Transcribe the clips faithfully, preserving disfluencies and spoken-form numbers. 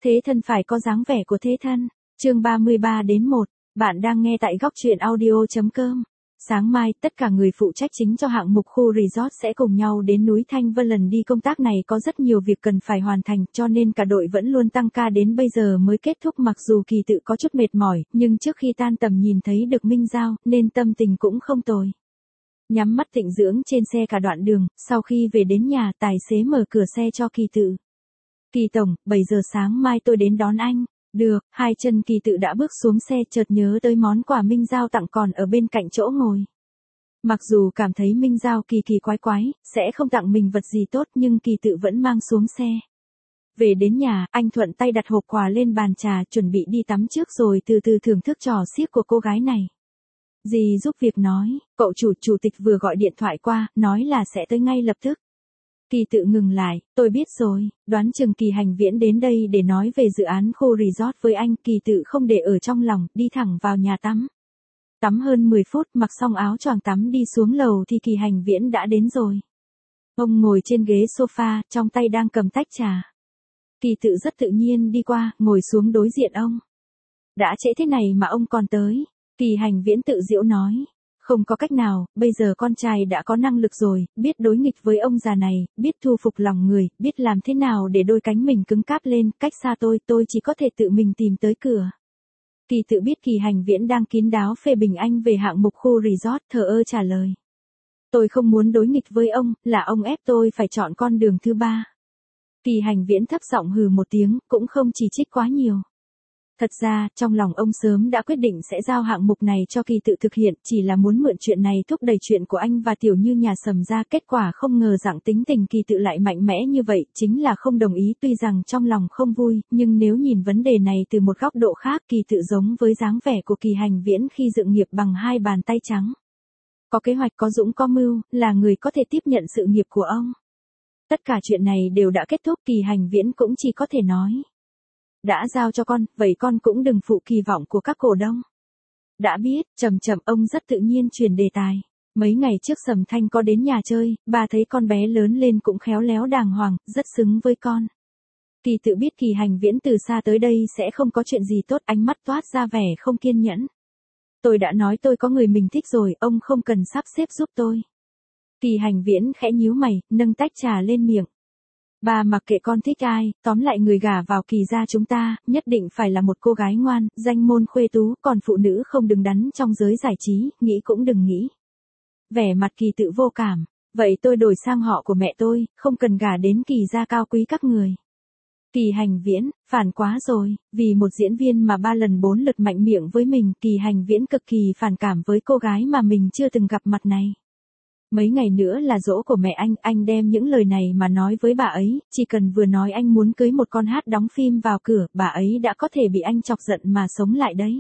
Thế thân phải có dáng vẻ của thế thân. Chương ba mươi ba đến một, bạn đang nghe tại góc truyện audio chấm com. Sáng mai, tất cả người phụ trách chính cho hạng mục khu resort sẽ cùng nhau đến núi Thanh Vân. Lần đi công tác này có rất nhiều việc cần phải hoàn thành, cho nên cả đội vẫn luôn tăng ca đến bây giờ mới kết thúc. Mặc dù Kỳ Tự có chút mệt mỏi, nhưng trước khi tan tầm nhìn thấy được Minh Giao, nên tâm tình cũng không tồi. Nhắm mắt tịnh dưỡng trên xe cả đoạn đường, sau khi về đến nhà, tài xế mở cửa xe cho Kỳ Tự. Kỳ tổng, bảy giờ sáng mai tôi đến đón anh. Được, hai chân Kỳ Tự đã bước xuống xe, chợt nhớ tới món quà Minh Giao tặng còn ở bên cạnh chỗ ngồi. Mặc dù cảm thấy Minh Giao kỳ kỳ quái quái, sẽ không tặng mình vật gì tốt, nhưng Kỳ Tự vẫn mang xuống xe. Về đến nhà, anh thuận tay đặt hộp quà lên bàn trà, chuẩn bị đi tắm trước rồi từ từ thưởng thức trò xiếc của cô gái này. Dì giúp việc nói, cậu chủ chủ tịch vừa gọi điện thoại qua, nói là sẽ tới ngay lập tức. Kỳ Tự ngừng lại, tôi biết rồi, đoán chừng Kỳ Hành Viễn đến đây để nói về dự án khu resort với anh. Kỳ Tự không để ở trong lòng, đi thẳng vào nhà tắm. Tắm hơn mười phút, mặc xong áo choàng tắm đi xuống lầu thì Kỳ Hành Viễn đã đến rồi. Ông ngồi trên ghế sofa, trong tay đang cầm tách trà. Kỳ Tự rất tự nhiên đi qua, ngồi xuống đối diện ông. Đã trễ thế này mà ông còn tới. Kỳ Hành Viễn tự giễu nói. Không có cách nào, bây giờ con trai đã có năng lực rồi, biết đối nghịch với ông già này, biết thu phục lòng người, biết làm thế nào để đôi cánh mình cứng cáp lên. Cách xa tôi, tôi chỉ có thể tự mình tìm tới cửa. Kỳ Tự biết Kỳ Hành Viễn đang kín đáo phê bình anh về hạng mục khu resort, thờ ơ trả lời. Tôi không muốn đối nghịch với ông, là ông ép tôi phải chọn con đường thứ ba. Kỳ Hành Viễn thấp giọng hừ một tiếng, cũng không chỉ trích quá nhiều. Thật ra, trong lòng ông sớm đã quyết định sẽ giao hạng mục này cho Kỳ Tự thực hiện, chỉ là muốn mượn chuyện này thúc đẩy chuyện của anh và Tiểu Như nhà Sầm ra. Kết quả không ngờ rằng tính tình Kỳ Tự lại mạnh mẽ như vậy, chính là không đồng ý. Tuy rằng trong lòng không vui, nhưng nếu nhìn vấn đề này từ một góc độ khác, Kỳ Tự giống với dáng vẻ của Kỳ Hành Viễn khi dựng nghiệp bằng hai bàn tay trắng. Có kế hoạch, có dũng có mưu, là người có thể tiếp nhận sự nghiệp của ông. Tất cả chuyện này đều đã kết thúc, Kỳ Hành Viễn cũng chỉ có thể nói. Đã giao cho con, vậy con cũng đừng phụ kỳ vọng của các cổ đông. Đã biết, chậm chậm ông rất tự nhiên chuyển đề tài. Mấy ngày trước Sầm Thanh có đến nhà chơi, bà thấy con bé lớn lên cũng khéo léo đàng hoàng, rất xứng với con. Kỳ Tự biết Kỳ Hành Viễn từ xa tới đây sẽ không có chuyện gì tốt, ánh mắt toát ra vẻ không kiên nhẫn. Tôi đã nói tôi có người mình thích rồi, ông không cần sắp xếp giúp tôi. Kỳ Hành Viễn khẽ nhíu mày, nâng tách trà lên miệng. Bà mặc kệ con thích ai, tóm lại người gả vào Kỳ gia chúng ta, nhất định phải là một cô gái ngoan, danh môn khuê tú, còn phụ nữ không đứng đắn trong giới giải trí, nghĩ cũng đừng nghĩ. Vẻ mặt Kỳ Tự vô cảm, vậy tôi đổi sang họ của mẹ tôi, không cần gả đến Kỳ gia cao quý các người. Kỳ Hành Viễn, phản quá rồi, vì một diễn viên mà ba lần bốn lượt mạnh miệng với mình, Kỳ Hành Viễn cực kỳ phản cảm với cô gái mà mình chưa từng gặp mặt này. Mấy ngày nữa là giỗ của mẹ anh, anh đem những lời này mà nói với bà ấy, chỉ cần vừa nói anh muốn cưới một con hát đóng phim vào cửa, bà ấy đã có thể bị anh chọc giận mà sống lại đấy.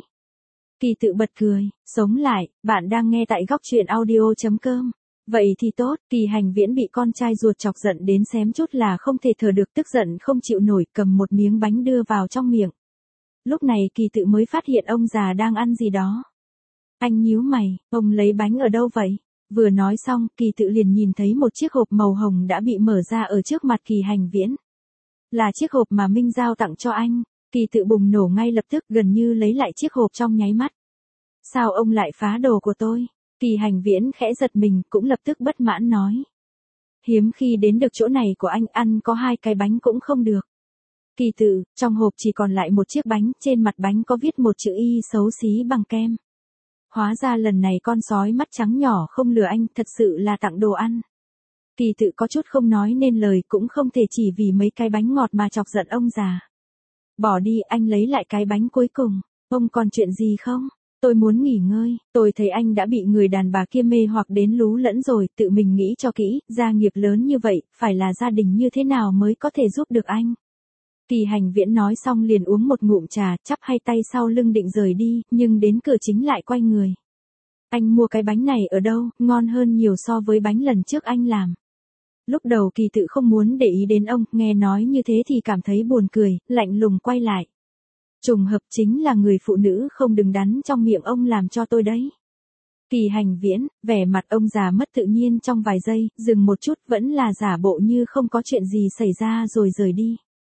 Kỳ Tự bật cười, sống lại, bạn đang nghe tại góc truyện audio chấm com. Vậy thì tốt, Kỳ Hành Viễn bị con trai ruột chọc giận đến xém chút là không thể thở được, tức giận không chịu nổi, cầm một miếng bánh đưa vào trong miệng. Lúc này Kỳ Tự mới phát hiện ông già đang ăn gì đó. Anh nhíu mày, ông lấy bánh ở đâu vậy? Vừa nói xong, Kỳ Tự liền nhìn thấy một chiếc hộp màu hồng đã bị mở ra ở trước mặt Kỳ Hành Viễn. Là chiếc hộp mà Minh Giao tặng cho anh. Kỳ Tự bùng nổ ngay lập tức, gần như lấy lại chiếc hộp trong nháy mắt. Sao ông lại phá đồ của tôi? Kỳ Hành Viễn khẽ giật mình, cũng lập tức bất mãn nói. Hiếm khi đến được chỗ này của anh, ăn có hai cái bánh cũng không được. Kỳ Tự, trong hộp chỉ còn lại một chiếc bánh, trên mặt bánh có viết một chữ Y xấu xí bằng kem. Hóa ra lần này con sói mắt trắng nhỏ không lừa anh, thật sự là tặng đồ ăn. Kỳ Tự có chút không nói nên lời, cũng không thể chỉ vì mấy cái bánh ngọt mà chọc giận ông già. Bỏ đi, anh lấy lại cái bánh cuối cùng. Ông còn chuyện gì không? Tôi muốn nghỉ ngơi, tôi thấy anh đã bị người đàn bà kia mê hoặc đến lú lẫn rồi, tự mình nghĩ cho kỹ, gia nghiệp lớn như vậy, phải là gia đình như thế nào mới có thể giúp được anh. Kỳ Hành Viễn nói xong liền uống một ngụm trà, chắp hai tay sau lưng định rời đi, nhưng đến cửa chính lại quay người. Anh mua cái bánh này ở đâu, ngon hơn nhiều so với bánh lần trước anh làm. Lúc đầu Kỳ Tự không muốn để ý đến ông, nghe nói như thế thì cảm thấy buồn cười, lạnh lùng quay lại. Trùng hợp chính là người phụ nữ không đứng đắn trong miệng ông làm cho tôi đấy. Kỳ Hành Viễn, vẻ mặt ông già mất tự nhiên trong vài giây, dừng một chút, vẫn là giả bộ như không có chuyện gì xảy ra rồi rời đi.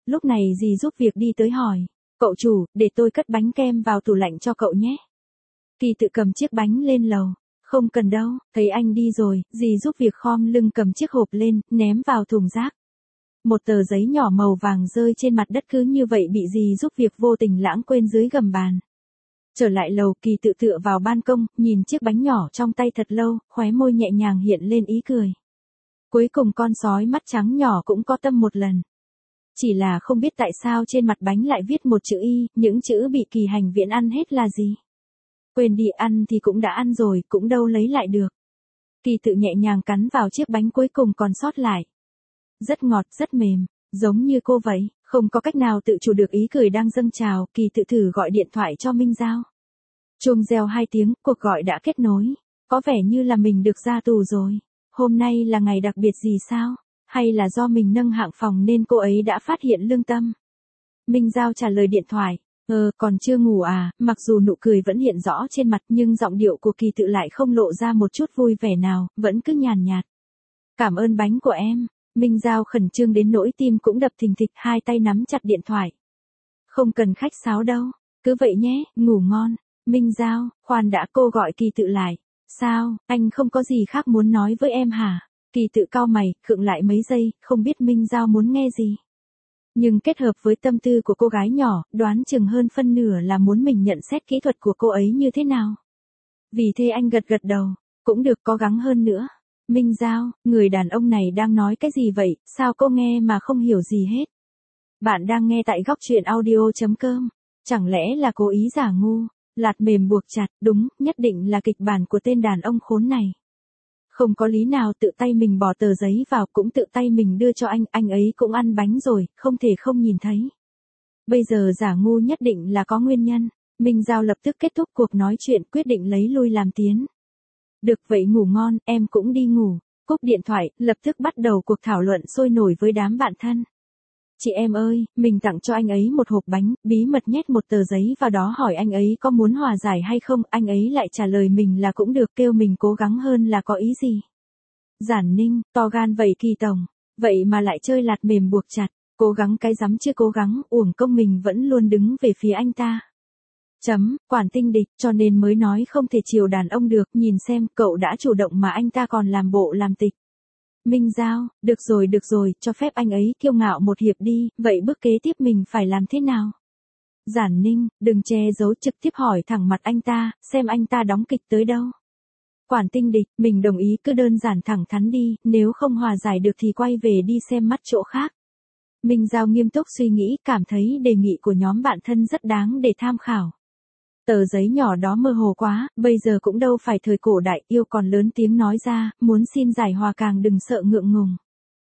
Lúc này dì giúp việc đi tới hỏi, cậu chủ, để tôi cất bánh kem vào tủ lạnh cho cậu nhé. Kỳ tự cầm chiếc bánh lên lầu, không cần đâu, thấy anh đi rồi, dì giúp việc khom lưng cầm chiếc hộp lên, ném vào thùng rác. Một tờ giấy nhỏ màu vàng rơi trên mặt đất cứ như vậy bị dì giúp việc vô tình lãng quên dưới gầm bàn. Trở lại lầu, Kỳ tự tựa vào ban công, nhìn chiếc bánh nhỏ trong tay thật lâu, khóe môi nhẹ nhàng hiện lên ý cười. Cuối cùng con sói mắt trắng nhỏ cũng có tâm một lần. Chỉ là không biết tại sao trên mặt bánh lại viết một chữ Y, những chữ bị Kỳ Hành Viễn ăn hết là gì. Quên đi, ăn thì cũng đã ăn rồi, cũng đâu lấy lại được. Kỳ tự nhẹ nhàng cắn vào chiếc bánh cuối cùng còn sót lại. Rất ngọt, rất mềm, giống như cô vậy, không có cách nào tự chủ được ý cười đang dâng trào, Kỳ tự thử gọi điện thoại cho Minh Giao. Chuông reo hai tiếng, cuộc gọi đã kết nối, có vẻ như là mình được ra tù rồi. Hôm nay là ngày đặc biệt gì sao? Hay là do mình nâng hạng phòng nên cô ấy đã phát hiện lương tâm? Minh Giao trả lời điện thoại, ờ, còn chưa ngủ à, mặc dù nụ cười vẫn hiện rõ trên mặt nhưng giọng điệu của Kỳ tự lại không lộ ra một chút vui vẻ nào, vẫn cứ nhàn nhạt. Cảm ơn bánh của em. Minh Giao khẩn trương đến nỗi tim cũng đập thình thịch, hai tay nắm chặt điện thoại. Không cần khách sáo đâu, cứ vậy nhé, ngủ ngon. Minh Giao, khoan đã, cô gọi Kỳ tự lại. Sao, anh không có gì khác muốn nói với em hả? Kỳ tự cau mày, khựng lại mấy giây, không biết Minh Giao muốn nghe gì. Nhưng kết hợp với tâm tư của cô gái nhỏ, đoán chừng hơn phân nửa là muốn mình nhận xét kỹ thuật của cô ấy như thế nào. Vì thế anh gật gật đầu, cũng được, cố gắng hơn nữa. Minh Giao, người đàn ông này đang nói cái gì vậy, sao cô nghe mà không hiểu gì hết? Bạn đang nghe tại góc truyện audio chấm com. Chẳng lẽ là cố ý giả ngu, lạt mềm buộc chặt, đúng, nhất định là kịch bản của tên đàn ông khốn này. Không có lý nào tự tay mình bỏ tờ giấy vào, cũng tự tay mình đưa cho anh, anh ấy cũng ăn bánh rồi, không thể không nhìn thấy. Bây giờ giả ngu nhất định là có nguyên nhân. Minh Giao lập tức kết thúc cuộc nói chuyện, quyết định lấy lui làm tiến. Được vậy, ngủ ngon, em cũng đi ngủ. Cúp điện thoại, lập tức bắt đầu cuộc thảo luận sôi nổi với đám bạn thân. Chị em ơi, mình tặng cho anh ấy một hộp bánh, bí mật nhét một tờ giấy vào đó hỏi anh ấy có muốn hòa giải hay không, anh ấy lại trả lời mình là cũng được, kêu mình cố gắng hơn là có ý gì. Giản Ninh, to gan vậy Kỳ tổng, vậy mà lại chơi lạt mềm buộc chặt, cố gắng cái rắm chưa cố gắng, uổng công mình vẫn luôn đứng về phía anh ta. Chấm, quản tinh địch, cho nên mới nói không thể chiều đàn ông được, nhìn xem, cậu đã chủ động mà anh ta còn làm bộ làm tịch. Minh Giao, được rồi được rồi, cho phép anh ấy kiêu ngạo một hiệp đi, vậy bước kế tiếp mình phải làm thế nào? Giản Ninh, đừng che giấu, trực tiếp hỏi thẳng mặt anh ta, xem anh ta đóng kịch tới đâu. Quản tinh địch, mình đồng ý, cứ đơn giản thẳng thắn đi, nếu không hòa giải được thì quay về đi xem mắt chỗ khác. Minh Giao nghiêm túc suy nghĩ, cảm thấy đề nghị của nhóm bạn thân rất đáng để tham khảo. Tờ giấy nhỏ đó mơ hồ quá, bây giờ cũng đâu phải thời cổ đại, yêu còn lớn tiếng nói ra, muốn xin giải hòa càng đừng sợ ngượng ngùng.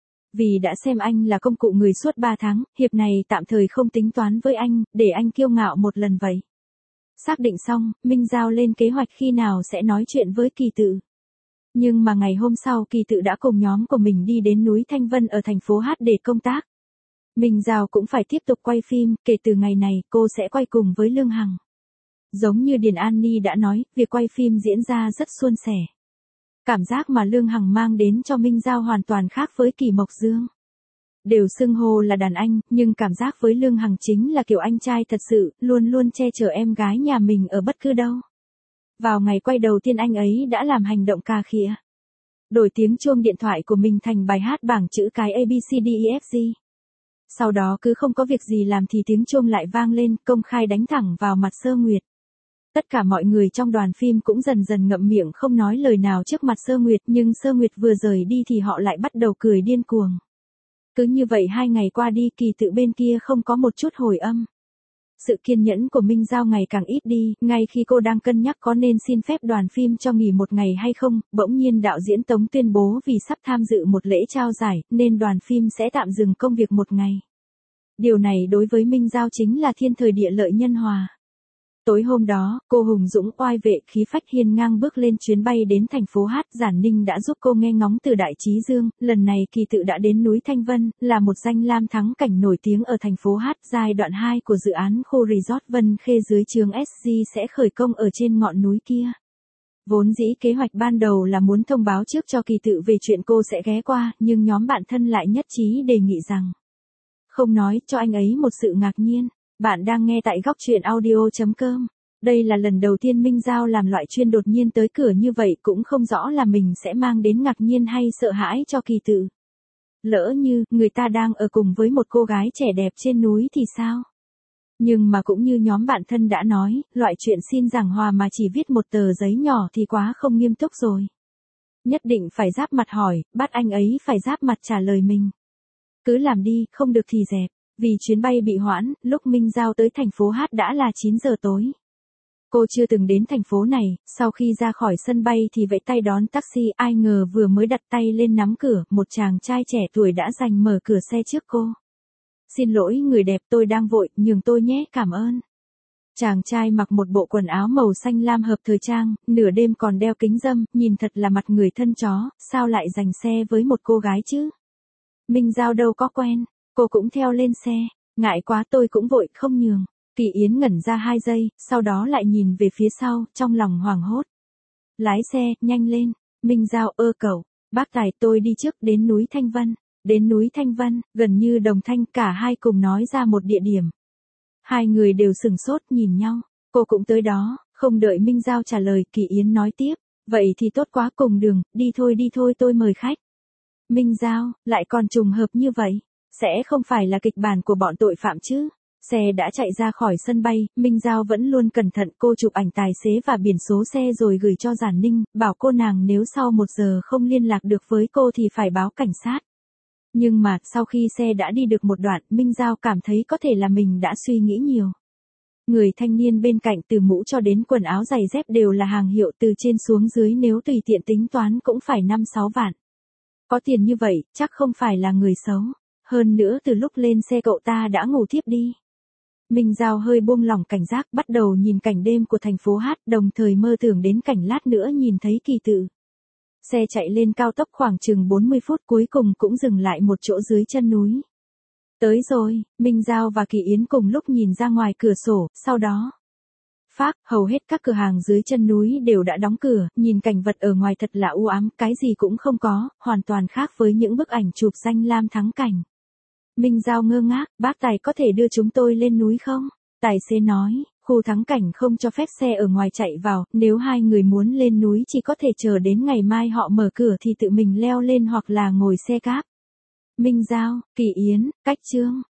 Vì đã xem anh là công cụ người suốt ba tháng, hiệp này tạm thời không tính toán với anh, để anh kiêu ngạo một lần vậy. Xác định xong, Minh Giao lên kế hoạch khi nào sẽ nói chuyện với Kỳ tự. Nhưng mà ngày hôm sau Kỳ tự đã cùng nhóm của mình đi đến núi Thanh Vân ở thành phố Hát để công tác. Minh Giao cũng phải tiếp tục quay phim, kể từ ngày này cô sẽ quay cùng với Lương Hằng. Giống như Điền An Ni đã nói, việc quay phim diễn ra rất suôn sẻ. Cảm giác mà Lương Hằng mang đến cho Minh Giao hoàn toàn khác với Kỳ Mộc Dương. Đều xưng hô là đàn anh, nhưng cảm giác với Lương Hằng chính là kiểu anh trai thật sự, luôn luôn che chở em gái nhà mình ở bất cứ đâu. Vào ngày quay đầu tiên anh ấy đã làm hành động cà khịa. Đổi tiếng chuông điện thoại của mình thành bài hát bảng chữ cái A B C D E F G. Sau đó cứ không có việc gì làm thì tiếng chuông lại vang lên, công khai đánh thẳng vào mặt Sơ Nguyệt. Tất cả mọi người trong đoàn phim cũng dần dần ngậm miệng không nói lời nào trước mặt Sơ Nguyệt, nhưng Sơ Nguyệt vừa rời đi thì họ lại bắt đầu cười điên cuồng. Cứ như vậy hai ngày qua đi, Kỳ tự bên kia không có một chút hồi âm. Sự kiên nhẫn của Minh Giao ngày càng ít đi, ngay khi cô đang cân nhắc có nên xin phép đoàn phim cho nghỉ một ngày hay không, bỗng nhiên đạo diễn Tống tuyên bố vì sắp tham dự một lễ trao giải, nên đoàn phim sẽ tạm dừng công việc một ngày. Điều này đối với Minh Giao chính là thiên thời địa lợi nhân hòa. Tối hôm đó, cô hùng dũng oai vệ khí phách hiên ngang bước lên chuyến bay đến thành phố Hát. Giản Ninh đã giúp cô nghe ngóng từ Đại Chí Dương, lần này Kỳ tự đã đến núi Thanh Vân, là một danh lam thắng cảnh nổi tiếng ở thành phố Hát. Giai đoạn hai của dự án khu resort Vân Khê dưới trướng ét giê sẽ khởi công ở trên ngọn núi kia. Vốn dĩ kế hoạch ban đầu là muốn thông báo trước cho Kỳ tự về chuyện cô sẽ ghé qua, nhưng nhóm bạn thân lại nhất trí đề nghị rằng không nói cho anh ấy một sự ngạc nhiên. Bạn đang nghe tại góc truyện audio.com. Đây là lần đầu tiên Minh Giao làm loại chuyên đột nhiên tới cửa như vậy, cũng không rõ là mình sẽ mang đến ngạc nhiên hay sợ hãi cho Kỳ Tự. Lỡ như, người ta đang ở cùng với một cô gái trẻ đẹp trên núi thì sao? Nhưng mà cũng như nhóm bạn thân đã nói, loại chuyện xin giảng hòa mà chỉ viết một tờ giấy nhỏ thì quá không nghiêm túc rồi. Nhất định phải giáp mặt hỏi, bắt anh ấy phải giáp mặt trả lời mình. Cứ làm đi, không được thì dẹp. Vì chuyến bay bị hoãn, lúc Minh Giao tới thành phố Hát đã là chín giờ tối. Cô chưa từng đến thành phố này, sau khi ra khỏi sân bay thì vẫy tay đón taxi, ai ngờ vừa mới đặt tay lên nắm cửa, một chàng trai trẻ tuổi đã giành mở cửa xe trước cô. Xin lỗi người đẹp, tôi đang vội, nhường tôi nhé, cảm ơn. Chàng trai mặc một bộ quần áo màu xanh lam hợp thời trang, nửa đêm còn đeo kính râm, nhìn thật là mặt người thân chó, sao lại giành xe với một cô gái chứ? Minh Giao đâu có quen, cô cũng theo lên xe, ngại quá tôi cũng vội, không nhường. Kỳ Yến ngẩn ra hai giây, sau đó lại nhìn về phía sau, trong lòng hoảng hốt. Lái xe, nhanh lên. Minh Giao ơ cậu, bác tài tôi đi trước đến núi Thanh Vân. Đến núi Thanh Vân, gần như đồng thanh, cả hai cùng nói ra một địa điểm. Hai người đều sừng sốt nhìn nhau, cô cũng tới đó, không đợi Minh Giao trả lời, Kỳ Yến nói tiếp, vậy thì tốt quá, cùng đường, đi thôi đi thôi tôi mời khách. Minh Giao, lại còn trùng hợp như vậy, sẽ không phải là kịch bản của bọn tội phạm chứ? Xe đã chạy ra khỏi sân bay, Minh Giao vẫn luôn cẩn thận, cô chụp ảnh tài xế và biển số xe rồi gửi cho Giản Ninh, bảo cô nàng nếu sau một giờ không liên lạc được với cô thì phải báo cảnh sát. Nhưng mà, sau khi xe đã đi được một đoạn, Minh Giao cảm thấy có thể là mình đã suy nghĩ nhiều. Người thanh niên bên cạnh từ mũ cho đến quần áo giày dép đều là hàng hiệu, từ trên xuống dưới nếu tùy tiện tính toán cũng phải năm sáu vạn. Có tiền như vậy, chắc không phải là người xấu. Hơn nữa từ lúc lên xe cậu ta đã ngủ thiếp đi. Minh Giao hơi buông lỏng cảnh giác, bắt đầu nhìn cảnh đêm của thành phố Hát, đồng thời mơ tưởng đến cảnh lát nữa nhìn thấy Kỳ Tự. Xe chạy lên cao tốc khoảng chừng bốn mươi phút, cuối cùng cũng dừng lại một chỗ dưới chân núi. Tới rồi, Minh Giao và Kỳ Yến cùng lúc nhìn ra ngoài cửa sổ, sau đó. Phác, hầu hết các cửa hàng dưới chân núi đều đã đóng cửa, nhìn cảnh vật ở ngoài thật là u ám, cái gì cũng không có, hoàn toàn khác với những bức ảnh chụp danh lam thắng cảnh. Minh Giao ngơ ngác, bác tài có thể đưa chúng tôi lên núi không? Tài xế nói, khu thắng cảnh không cho phép xe ở ngoài chạy vào, nếu hai người muốn lên núi chỉ có thể chờ đến ngày mai họ mở cửa thì tự mình leo lên hoặc là ngồi xe cáp. Minh Giao, Kỳ Yến, cách chương.